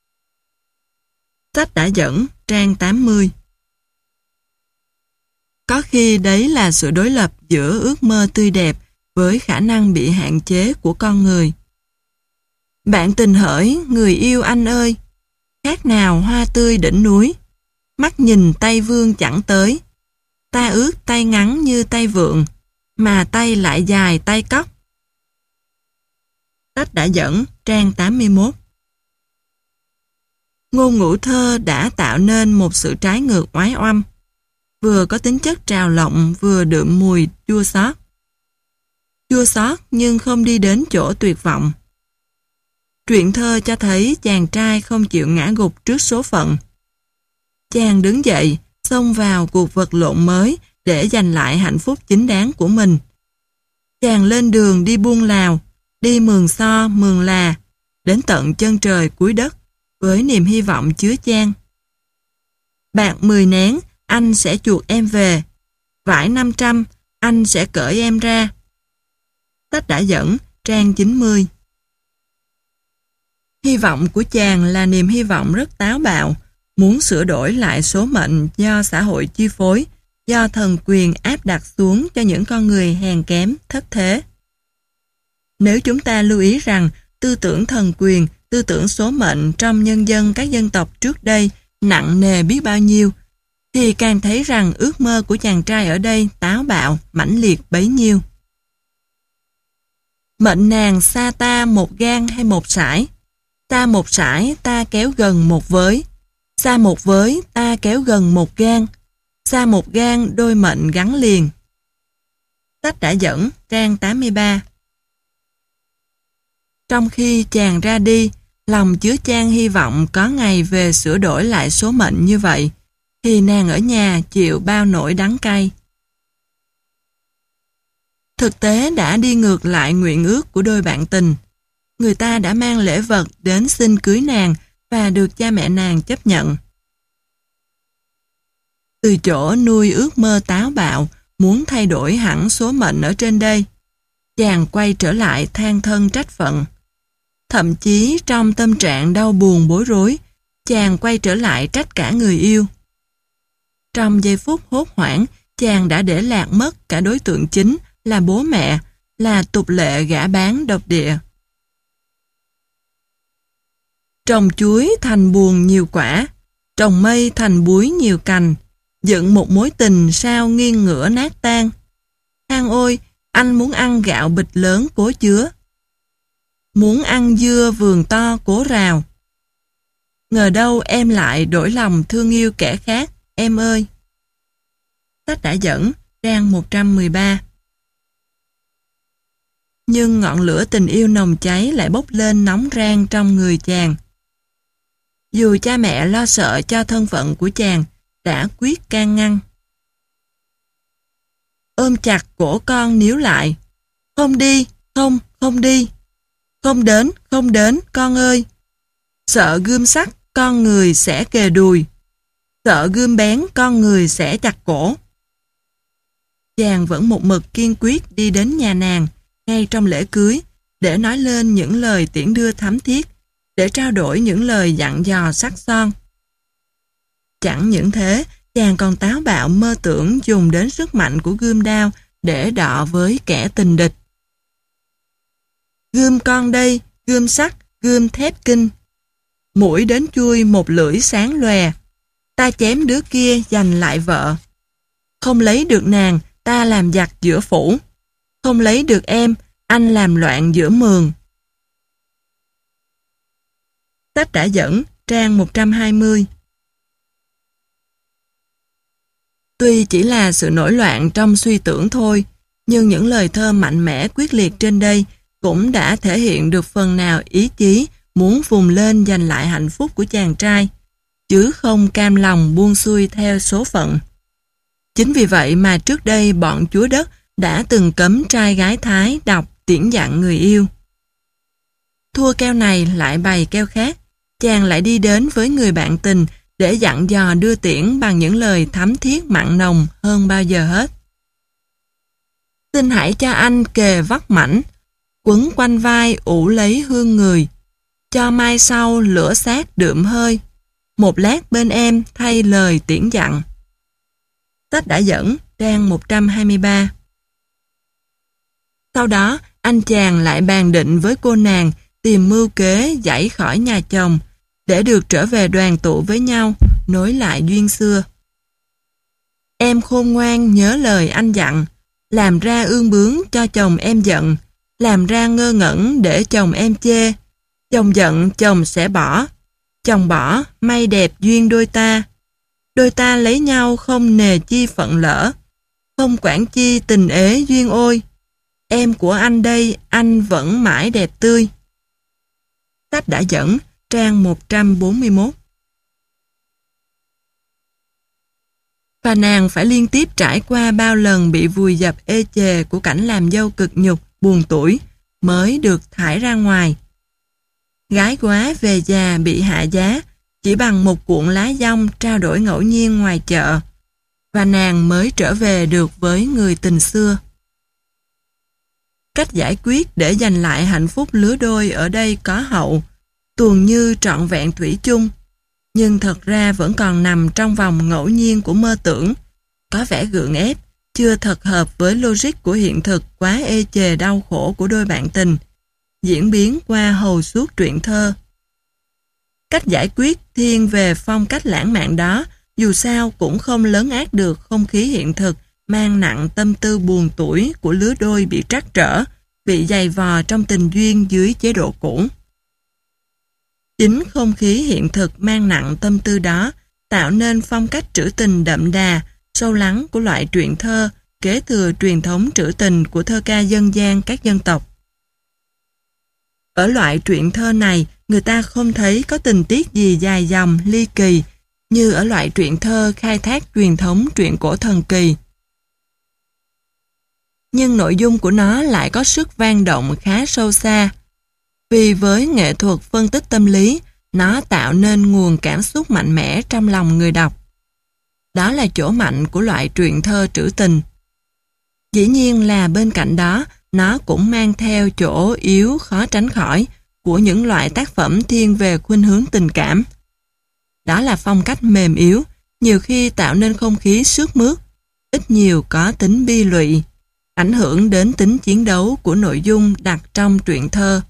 Sách đã dẫn, trang 80. Có khi đấy là sự đối lập giữa ước mơ tươi đẹp với khả năng bị hạn chế của con người. Bạn tình hỡi, người yêu anh ơi, khác nào hoa tươi đỉnh núi, mắt nhìn tay vương chẳng tới, ta ước tay ngắn như tay vượn, mà tay lại dài tay cóc. Sách đã dẫn, trang 81. Ngôn ngữ thơ đã tạo nên một sự trái ngược oái oăm, vừa có tính chất trào lộng, vừa đượm mùi chua xót. Chua xót nhưng không đi đến chỗ tuyệt vọng. Truyện thơ cho thấy chàng trai không chịu ngã gục trước số phận. Chàng đứng dậy, xông vào cuộc vật lộn mới để giành lại hạnh phúc chính đáng của mình. Chàng lên đường đi buôn lào, đi mường so, mường là, đến tận chân trời cuối đất, với niềm hy vọng chứa chan. Bạc 10 nén, anh sẽ chuộc em về. Vải 500, anh sẽ cởi em ra. Sách đã dẫn, trang 90. Hy vọng của chàng là niềm hy vọng rất táo bạo, muốn sửa đổi lại số mệnh do xã hội chi phối, do thần quyền áp đặt xuống cho những con người hèn kém, thất thế. Nếu chúng ta lưu ý rằng tư tưởng thần quyền, tư tưởng số mệnh trong nhân dân các dân tộc trước đây nặng nề biết bao nhiêu, thì càng thấy rằng ước mơ của chàng trai ở đây táo bạo, mãnh liệt bấy nhiêu. Mệnh nàng xa ta một gang hay một sải, xa một sải ta kéo gần một với, xa một với ta kéo gần một gang, xa một gang đôi mệnh gắn liền. Sách đã dẫn, trang 83. Trong khi chàng ra đi, lòng chứa chan hy vọng có ngày về sửa đổi lại số mệnh như vậy, thì nàng ở nhà chịu bao nỗi đắng cay. Thực tế đã đi ngược lại nguyện ước của đôi bạn tình. Người ta đã mang lễ vật đến xin cưới nàng và được cha mẹ nàng chấp nhận. Từ chỗ nuôi ước mơ táo bạo, muốn thay đổi hẳn số mệnh ở trên đây, chàng quay trở lại than thân trách phận. Thậm chí trong tâm trạng đau buồn bối rối, chàng quay trở lại trách cả người yêu. Trong giây phút hốt hoảng, chàng đã để lạc mất cả đối tượng chính là bố mẹ, là tục lệ gả bán độc địa. Trồng chuối thành buồn nhiều quả, trồng mây thành búi nhiều cành, dựng một mối tình sao nghiêng ngửa nát tan. Than ôi, anh muốn ăn gạo bịch lớn cố chứa, muốn ăn dưa vườn to cố rào. Ngờ đâu em lại đổi lòng thương yêu kẻ khác, em ơi. Sách đã dẫn, trang 113. Nhưng ngọn lửa tình yêu nồng cháy lại bốc lên nóng rang trong người chàng. Dù cha mẹ lo sợ cho thân phận của chàng, đã quyết can ngăn. Ôm chặt cổ con níu lại. Không đi, không đi. Không đến, con ơi. Sợ gươm sắt, con người sẽ kề đùi. Sợ gươm bén, con người sẽ chặt cổ. Chàng vẫn một mực kiên quyết đi đến nhà nàng, ngay trong lễ cưới, để nói lên những lời tiễn đưa thắm thiết, để trao đổi những lời dặn dò sắc son. Chẳng những thế, chàng còn táo bạo mơ tưởng dùng đến sức mạnh của gươm đao để đọ với kẻ tình địch. Gươm con đây, gươm sắt, gươm thép kinh. Mũi đến chui một lưỡi sáng lòe, ta chém đứa kia giành lại vợ. Không lấy được nàng, ta làm giặc giữa phủ. Không lấy được em, anh làm loạn giữa mường. Sách đã dẫn, trang 120. Tuy chỉ là sự nổi loạn trong suy tưởng thôi, nhưng những lời thơ mạnh mẽ quyết liệt trên đây cũng đã thể hiện được phần nào ý chí muốn vùng lên giành lại hạnh phúc của chàng trai, chứ không cam lòng buông xuôi theo số phận. Chính vì vậy mà trước đây bọn chúa đất đã từng cấm trai gái Thái đọc tiễn dặn người yêu. Thua keo này lại bày keo khác, chàng lại đi đến với người bạn tình để dặn dò đưa tiễn bằng những lời thắm thiết mặn nồng hơn bao giờ hết. Xin hãy cho anh kề vắt mảnh, quấn quanh vai ủ lấy hương người, cho mai sau lửa xác đượm hơi, một lát bên em thay lời tiễn dặn. Sách đã dẫn, trang 123. Sau đó, anh chàng lại bàn định với cô nàng tìm mưu kế giãy khỏi nhà chồng để được trở về đoàn tụ với nhau, nối lại duyên xưa. Em khôn ngoan nhớ lời anh dặn, làm ra ương bướng cho chồng em giận, làm ra ngơ ngẩn để chồng em chê. Chồng giận chồng sẽ bỏ, chồng bỏ may đẹp duyên đôi ta lấy nhau không nề chi phận lỡ, không quản chi tình ế duyên ôi. Em của anh đây, anh vẫn mãi đẹp tươi. Sách đã dẫn, trang 141. Và nàng phải liên tiếp trải qua bao lần bị vùi dập ê chề của cảnh làm dâu cực nhục, buồn tủi, mới được thải ra ngoài. Gái quá về già bị hạ giá, chỉ bằng một cuộn lá dong trao đổi ngẫu nhiên ngoài chợ, và nàng mới trở về được với người tình xưa. Cách giải quyết để giành lại hạnh phúc lứa đôi ở đây có hậu, tuồn như trọn vẹn thủy chung, nhưng thật ra vẫn còn nằm trong vòng ngẫu nhiên của mơ tưởng, có vẻ gượng ép, chưa thật hợp với logic của hiện thực quá ê chề đau khổ của đôi bạn tình, diễn biến qua hầu suốt truyện thơ. Cách giải quyết thiên về phong cách lãng mạn đó, dù sao cũng không lấn át được không khí hiện thực mang nặng tâm tư buồn tủi của lứa đôi bị trắc trở, bị dày vò trong tình duyên dưới chế độ cũ. Chính không khí hiện thực mang nặng tâm tư đó tạo nên phong cách trữ tình đậm đà, sâu lắng của loại truyện thơ, kế thừa truyền thống trữ tình của thơ ca dân gian các dân tộc. Ở loại truyện thơ này, người ta không thấy có tình tiết gì dài dòng, ly kỳ, như ở loại truyện thơ khai thác truyền thống truyện cổ thần kỳ. Nhưng nội dung của nó lại có sức vang động khá sâu xa. Vì với nghệ thuật phân tích tâm lý, nó tạo nên nguồn cảm xúc mạnh mẽ trong lòng người đọc. Đó là chỗ mạnh của loại truyện thơ trữ tình. Dĩ nhiên là bên cạnh đó, nó cũng mang theo chỗ yếu khó tránh khỏi của những loại tác phẩm thiên về khuynh hướng tình cảm. Đó là phong cách mềm yếu, nhiều khi tạo nên không khí sướt mướt, ít nhiều có tính bi lụy, ảnh hưởng đến tính chiến đấu của nội dung đặt trong truyện thơ.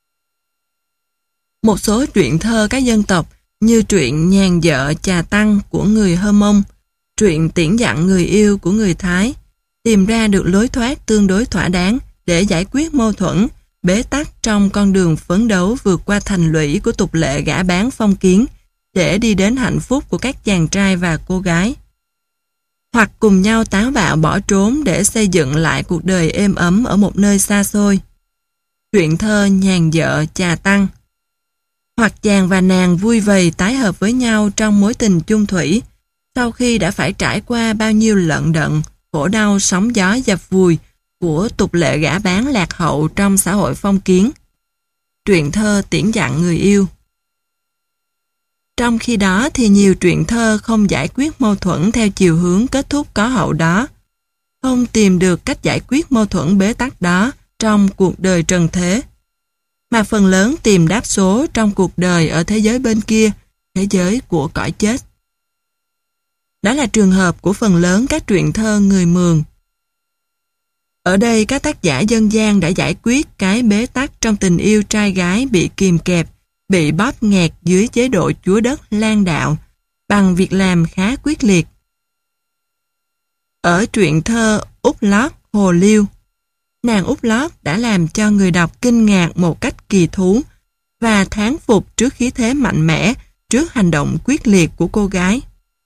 Một số truyện thơ các dân tộc như truyện Nhàn vợ chà tăng của người Hơ Mông, truyện Tiễn dặn người yêu của người Thái, tìm ra được lối thoát tương đối thỏa đáng để giải quyết mâu thuẫn, bế tắc trong con đường phấn đấu vượt qua thành lũy của tục lệ gả bán phong kiến để đi đến hạnh phúc của các chàng trai và cô gái. Hoặc cùng nhau táo bạo bỏ trốn để xây dựng lại cuộc đời êm ấm ở một nơi xa xôi. Truyện thơ Nhàn vợ chà tăng. Hoặc chàng và nàng vui vầy tái hợp với nhau trong mối tình chung thủy, sau khi đã phải trải qua bao nhiêu lận đận, khổ đau sóng gió dập vùi của tục lệ gả bán lạc hậu trong xã hội phong kiến. Truyện thơ Tiễn dặn người yêu. Trong khi đó thì nhiều truyện thơ không giải quyết mâu thuẫn theo chiều hướng kết thúc có hậu đó, không tìm được cách giải quyết mâu thuẫn bế tắc đó trong cuộc đời trần thế, mà phần lớn tìm đáp số trong cuộc đời ở thế giới bên kia, thế giới của cõi chết. Đó là trường hợp của phần lớn các truyện thơ người Mường. Ở đây các tác giả dân gian đã giải quyết cái bế tắc trong tình yêu trai gái bị kìm kẹp, bị bóp nghẹt dưới chế độ chúa đất lan đạo bằng việc làm khá quyết liệt. Ở truyện thơ Út Lót Hồ Liêu, nàng Út Lót đã làm cho người đọc kinh ngạc một cách kỳ thú và thán phục trước khí thế mạnh mẽ, trước hành động quyết liệt của cô gái.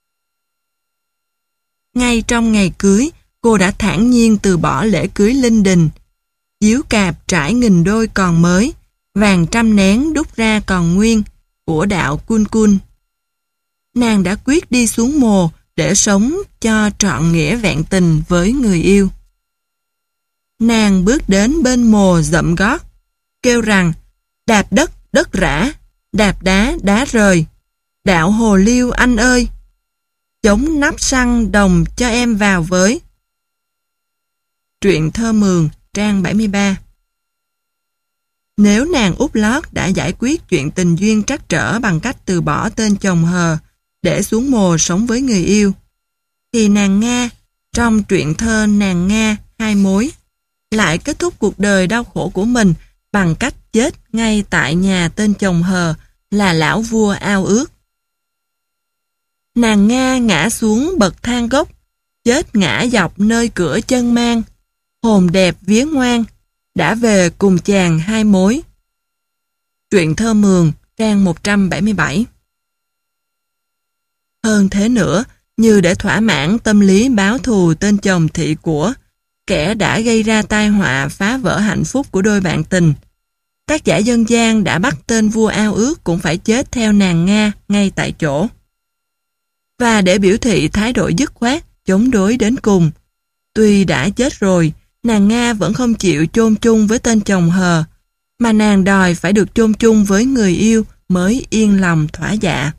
Ngay trong ngày cưới, cô đã thản nhiên từ bỏ lễ cưới linh đình. Diếu cạp trải nghìn đôi còn mới, vàng trăm nén đúc ra còn nguyên, của đạo Cun Cun. Nàng đã quyết đi xuống mồ để sống cho trọn nghĩa vẹn tình với người yêu. Nàng bước đến bên mồ dậm gót, kêu rằng đạp đất, đất rã, đạp đá, đá rời. Đạo Hồ Liêu anh ơi, chống nắp xăng đồng cho em vào với. Truyện thơ Mường, trang 73. Nếu nàng Út Lót đã giải quyết chuyện tình duyên trắc trở bằng cách từ bỏ tên chồng hờ để xuống mồ sống với người yêu, thì nàng Nga trong truyện thơ Nàng Nga Hai Mối lại kết thúc cuộc đời đau khổ của mình bằng cách chết ngay tại nhà tên chồng hờ là lão vua ao ước. Nàng Nga ngã xuống bậc thang gốc, chết ngã dọc nơi cửa chân mang, hồn đẹp vía ngoan, đã về cùng chàng hai mối. Truyện thơ Mường, trang 177. Hơn thế nữa, như để thỏa mãn tâm lý báo thù tên chồng thị của, kẻ đã gây ra tai họa phá vỡ hạnh phúc của đôi bạn tình, tác giả dân gian đã bắt tên vua ao ước cũng phải chết theo nàng Nga ngay tại chỗ. Và để biểu thị thái độ dứt khoát, chống đối đến cùng, tuy đã chết rồi, nàng Nga vẫn không chịu chôn chung với tên chồng hờ, mà nàng đòi phải được chôn chung với người yêu mới yên lòng thỏa dạ.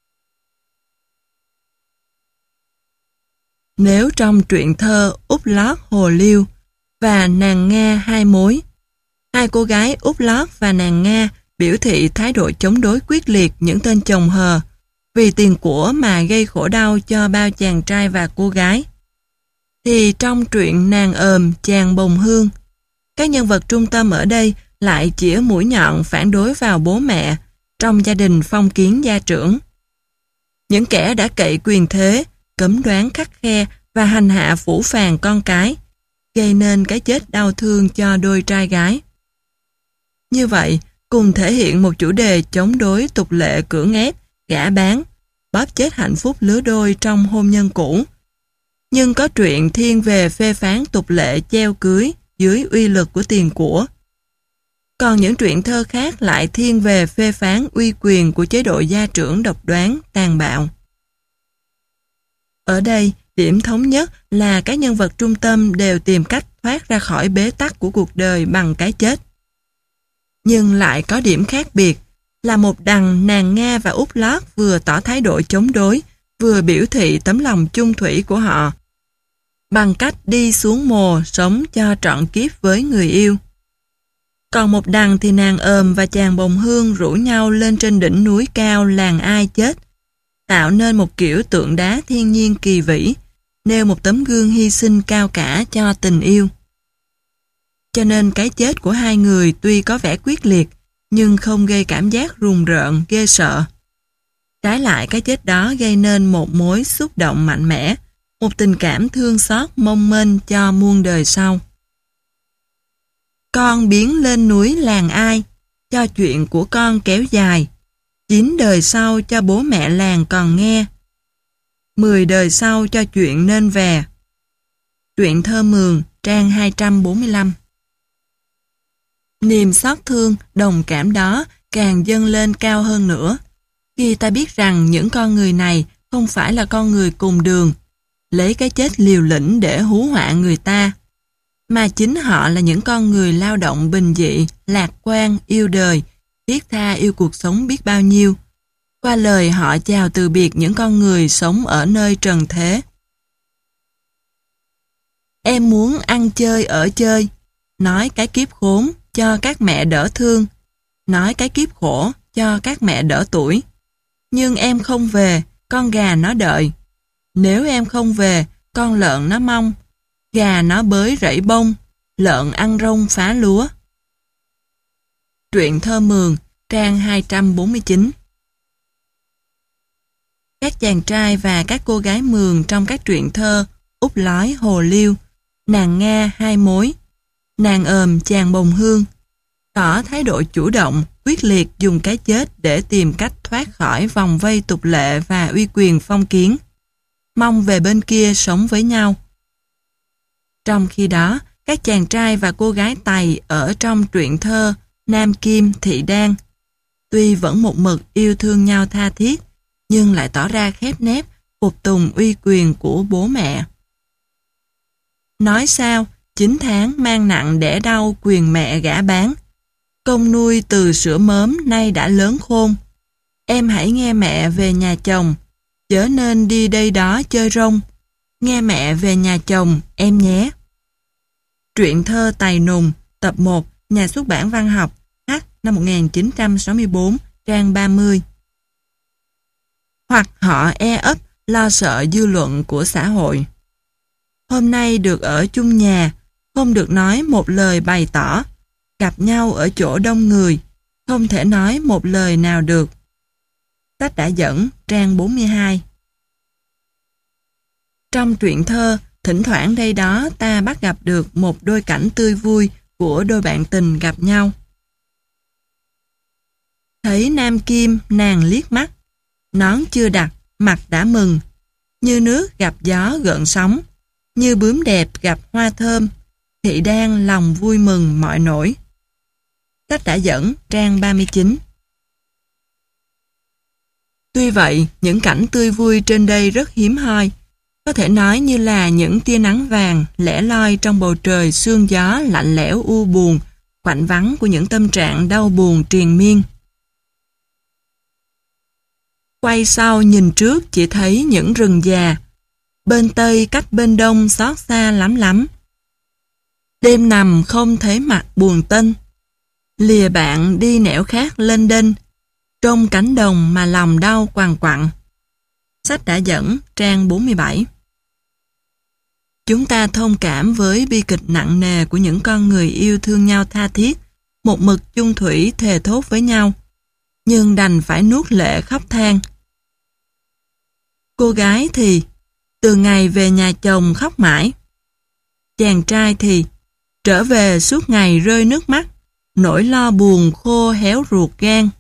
Nếu trong truyện thơ Út Lót Hồ Liêu và Nàng Nga Hai Mối, hai cô gái Út Lót và nàng Nga biểu thị thái độ chống đối quyết liệt những tên chồng hờ vì tiền của mà gây khổ đau cho bao chàng trai và cô gái, thì trong truyện Nàng Ồm Chàng Bồng Hương, các nhân vật trung tâm ở đây lại chĩa mũi nhọn phản đối vào bố mẹ trong gia đình phong kiến gia trưởng. Những kẻ đã cậy quyền thế, cấm đoán khắt khe và hành hạ phũ phàng con cái, gây nên cái chết đau thương cho đôi trai gái. Như vậy, cùng thể hiện một chủ đề chống đối tục lệ cưỡng ép, gả bán, bóp chết hạnh phúc lứa đôi trong hôn nhân cũ. Nhưng có truyện thiên về phê phán tục lệ treo cưới dưới uy lực của tiền của. Còn những truyện thơ khác lại thiên về phê phán uy quyền của chế độ gia trưởng độc đoán, tàn bạo. Ở đây, điểm thống nhất là các nhân vật trung tâm đều tìm cách thoát ra khỏi bế tắc của cuộc đời bằng cái chết. Nhưng lại có điểm khác biệt là một đằng nàng Nga và Út Lót vừa tỏ thái độ chống đối, vừa biểu thị tấm lòng chung thủy của họ bằng cách đi xuống mồ sống cho trọn kiếp với người yêu. Còn một đằng thì Nàng Ồm và chàng Bồng Hương rủ nhau lên trên đỉnh núi cao làng ai chết, tạo nên một kiểu tượng đá thiên nhiên kỳ vĩ, nêu một tấm gương hy sinh cao cả cho tình yêu. Cho nên cái chết của hai người tuy có vẻ quyết liệt, nhưng không gây cảm giác rùng rợn, ghê sợ. Trái lại cái chết đó gây nên một mối xúc động mạnh mẽ, một tình cảm thương xót mong mênh cho muôn đời sau. Con biến lên núi làng ai, cho chuyện của con kéo dài, 9 đời sau cho bố mẹ làng còn nghe, 10 đời sau cho chuyện nên về. Truyện thơ Mường, trang 245. Niềm xót thương, đồng cảm đó càng dâng lên cao hơn nữa, khi ta biết rằng những con người này không phải là con người cùng đường, lấy cái chết liều lĩnh để hú họa người ta, mà chính họ là những con người lao động bình dị, lạc quan, yêu đời, thiết tha yêu cuộc sống biết bao nhiêu. Qua lời họ chào từ biệt những con người sống ở nơi trần thế. Em muốn ăn chơi ở chơi, nói cái kiếp khốn cho các mẹ đỡ thương, nói cái kiếp khổ cho các mẹ đỡ tuổi. Nhưng em không về, con gà nó đợi. Nếu em không về, con lợn nó mong, gà nó bới rẫy bông, lợn ăn rông phá lúa. Truyện thơ Mường, trang 249. Các chàng trai và các cô gái Mường trong các truyện thơ Út Lói Hồ Liêu, Nàng Nga Hai Mối, Nàng Ồm Chàng Bồng Hương tỏ thái độ chủ động, quyết liệt dùng cái chết để tìm cách thoát khỏi vòng vây tục lệ và uy quyền phong kiến, mong về bên kia sống với nhau. Trong khi đó, các chàng trai và cô gái Tày ở trong truyện thơ Nam Kim Thị Đan tuy vẫn một mực yêu thương nhau tha thiết, nhưng lại tỏ ra khép nép, phục tùng uy quyền của bố mẹ. Nói sao, 9 tháng mang nặng đẻ đau quyền mẹ gả bán, công nuôi từ sữa mớm nay đã lớn khôn. Em hãy nghe mẹ về nhà chồng, chớ nên đi đây đó chơi rông. Nghe mẹ về nhà chồng em nhé. Truyện thơ Tày Nùng, tập 1, Nhà xuất bản Văn học, H. năm 1964, trang 30. Hoặc họ e ấp lo sợ dư luận của xã hội. Hôm nay được ở chung nhà, không được nói một lời bày tỏ. Gặp nhau ở chỗ đông người, không thể nói một lời nào được. Sách đã dẫn, trang 42. Trong truyện thơ, thỉnh thoảng đây đó ta bắt gặp được một đôi cảnh tươi vui của đôi bạn tình gặp nhau. Thấy nam kim nàng liếc mắt, nón chưa đặt, mặt đã mừng, như nước gặp gió gợn sóng, như bướm đẹp gặp hoa thơm, thị đang lòng vui mừng mọi nỗi. Sách đã dẫn, trang 39. Tuy vậy, những cảnh tươi vui trên đây rất hiếm hoi, có thể nói như là những tia nắng vàng lẻ loi trong bầu trời sương gió lạnh lẽo u buồn, khoảnh vắng của những tâm trạng đau buồn triền miên. Quay sau nhìn trước chỉ thấy những rừng già, bên tây cách bên đông xót xa lắm lắm. Đêm nằm không thấy mặt buồn tênh, lìa bạn đi nẻo khác lên đênh, trong cánh đồng mà lòng đau quằn quặn. Sách đã dẫn, trang 47. Chúng ta thông cảm với bi kịch nặng nề của những con người yêu thương nhau tha thiết, một mực chung thủy thề thốt với nhau, nhưng đành phải nuốt lệ khóc than. Cô gái thì từ ngày về nhà chồng khóc mãi. Chàng trai thì trở về suốt ngày rơi nước mắt, nỗi lo buồn khô héo ruột gan.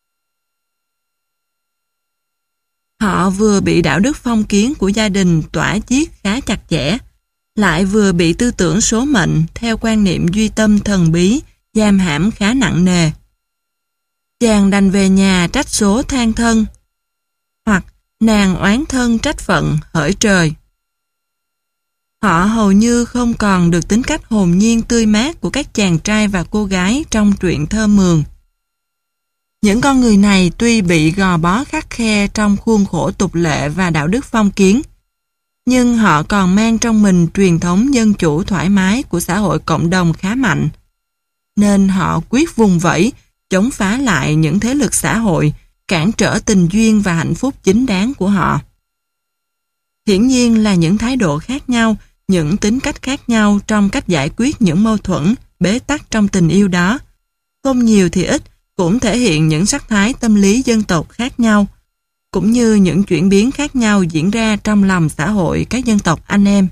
Họ vừa bị đạo đức phong kiến của gia đình tỏa chiết khá chặt chẽ, lại vừa bị tư tưởng số mệnh theo quan niệm duy tâm thần bí giam hãm khá nặng nề. Chàng đành về nhà trách số than thân, hoặc nàng oán thân trách phận hỡi trời. Họ hầu như không còn được tính cách hồn nhiên tươi mát của các chàng trai và cô gái trong truyện thơ mường. Những con người này tuy bị gò bó khắt khe trong khuôn khổ tục lệ và đạo đức phong kiến, nhưng họ còn mang trong mình truyền thống dân chủ thoải mái của xã hội cộng đồng khá mạnh. Nên họ quyết vùng vẫy, chống phá lại những thế lực xã hội, cản trở tình duyên và hạnh phúc chính đáng của họ. Hiển nhiên là những thái độ khác nhau, những tính cách khác nhau trong cách giải quyết những mâu thuẫn, bế tắc trong tình yêu đó. Không nhiều thì ít, cũng thể hiện những sắc thái tâm lý dân tộc khác nhau, cũng như những chuyển biến khác nhau diễn ra trong lòng xã hội các dân tộc anh em.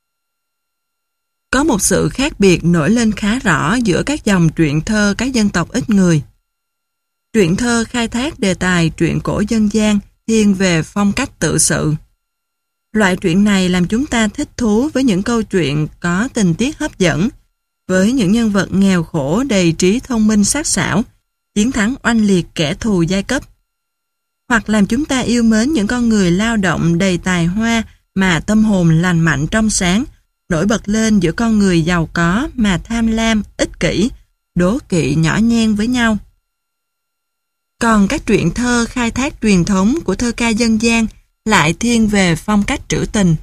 Có một sự khác biệt nổi lên khá rõ giữa các dòng truyện thơ các dân tộc ít người. Truyện thơ khai thác đề tài truyện cổ dân gian thiên về phong cách tự sự. Loại truyện này làm chúng ta thích thú với những câu chuyện có tình tiết hấp dẫn, với những nhân vật nghèo khổ đầy trí thông minh sắc sảo, chiến thắng oanh liệt kẻ thù giai cấp. Hoặc làm chúng ta yêu mến những con người lao động đầy tài hoa mà tâm hồn lành mạnh trong sáng, nổi bật lên giữa con người giàu có mà tham lam, ích kỷ, đố kỵ nhỏ nhen với nhau. Còn các truyện thơ khai thác truyền thống của thơ ca dân gian lại thiên về phong cách trữ tình.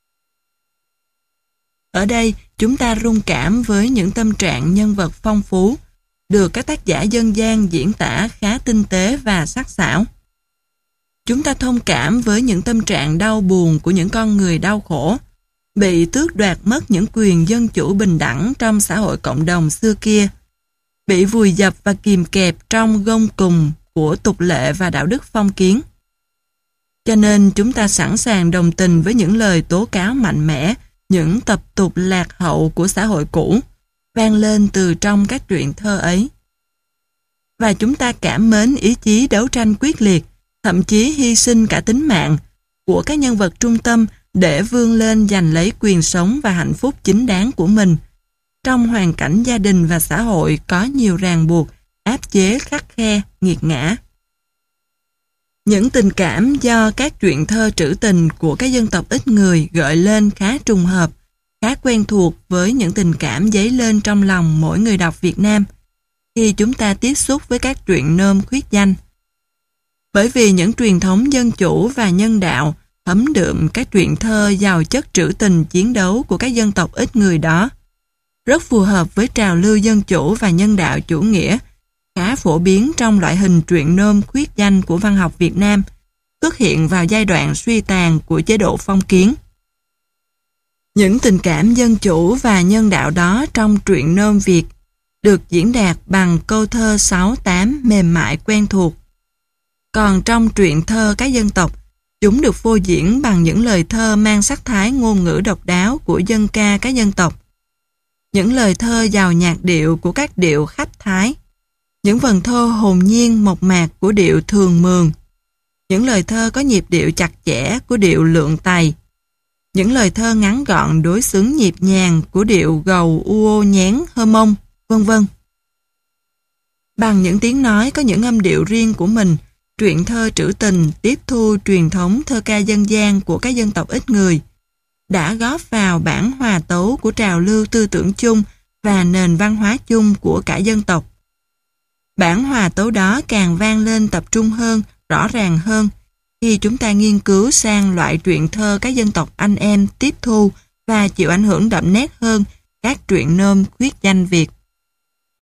Ở đây, chúng ta rung cảm với những tâm trạng nhân vật phong phú, được các tác giả dân gian diễn tả khá tinh tế và sắc sảo. Chúng ta thông cảm với những tâm trạng đau buồn của những con người đau khổ, bị tước đoạt mất những quyền dân chủ bình đẳng trong xã hội cộng đồng xưa kia, bị vùi dập và kìm kẹp trong gông cùm của tục lệ và đạo đức phong kiến. Cho nên chúng ta sẵn sàng đồng tình với những lời tố cáo mạnh mẽ, những tập tục lạc hậu của xã hội cũ, vang lên từ trong các truyện thơ ấy. Và chúng ta cảm mến ý chí đấu tranh quyết liệt, thậm chí hy sinh cả tính mạng của các nhân vật trung tâm để vươn lên giành lấy quyền sống và hạnh phúc chính đáng của mình, trong hoàn cảnh gia đình và xã hội có nhiều ràng buộc, áp chế khắt khe, nghiệt ngã. Những tình cảm do các truyện thơ trữ tình của các dân tộc ít người gợi lên khá trùng hợp, khá quen thuộc với những tình cảm dấy lên trong lòng mỗi người đọc Việt Nam khi chúng ta tiếp xúc với các truyện nôm khuyết danh. Bởi vì những truyền thống dân chủ và nhân đạo thấm đượm các truyện thơ giàu chất trữ tình chiến đấu của các dân tộc ít người đó, rất phù hợp với trào lưu dân chủ và nhân đạo chủ nghĩa, khá phổ biến trong loại hình truyện nôm khuyết danh của văn học Việt Nam, xuất hiện vào giai đoạn suy tàn của chế độ phong kiến. Những tình cảm dân chủ và nhân đạo đó trong truyện nôm Việt được diễn đạt bằng câu thơ 6/8 mềm mại quen thuộc. Còn trong truyện thơ các dân tộc, chúng được phô diễn bằng những lời thơ mang sắc thái ngôn ngữ độc đáo của dân ca các dân tộc. Những lời thơ giàu nhạc điệu của các điệu khách Thái, những vần thơ hồn nhiên mộc mạc của điệu thường mường, những lời thơ có nhịp điệu chặt chẽ của điệu lượng Tày, những lời thơ ngắn gọn đối xứng nhịp nhàng của điệu gầu uô nhén hơ mông, vân vân. Bằng những tiếng nói có những âm điệu riêng của mình, truyện thơ trữ tình tiếp thu truyền thống thơ ca dân gian của các dân tộc ít người, đã góp vào bản hòa tấu của trào lưu tư tưởng chung và nền văn hóa chung của cả dân tộc. Bản hòa tấu đó càng vang lên tập trung hơn, rõ ràng hơn, khi chúng ta nghiên cứu sang loại truyện thơ các dân tộc anh em tiếp thu và chịu ảnh hưởng đậm nét hơn các truyện nôm khuyết danh Việt.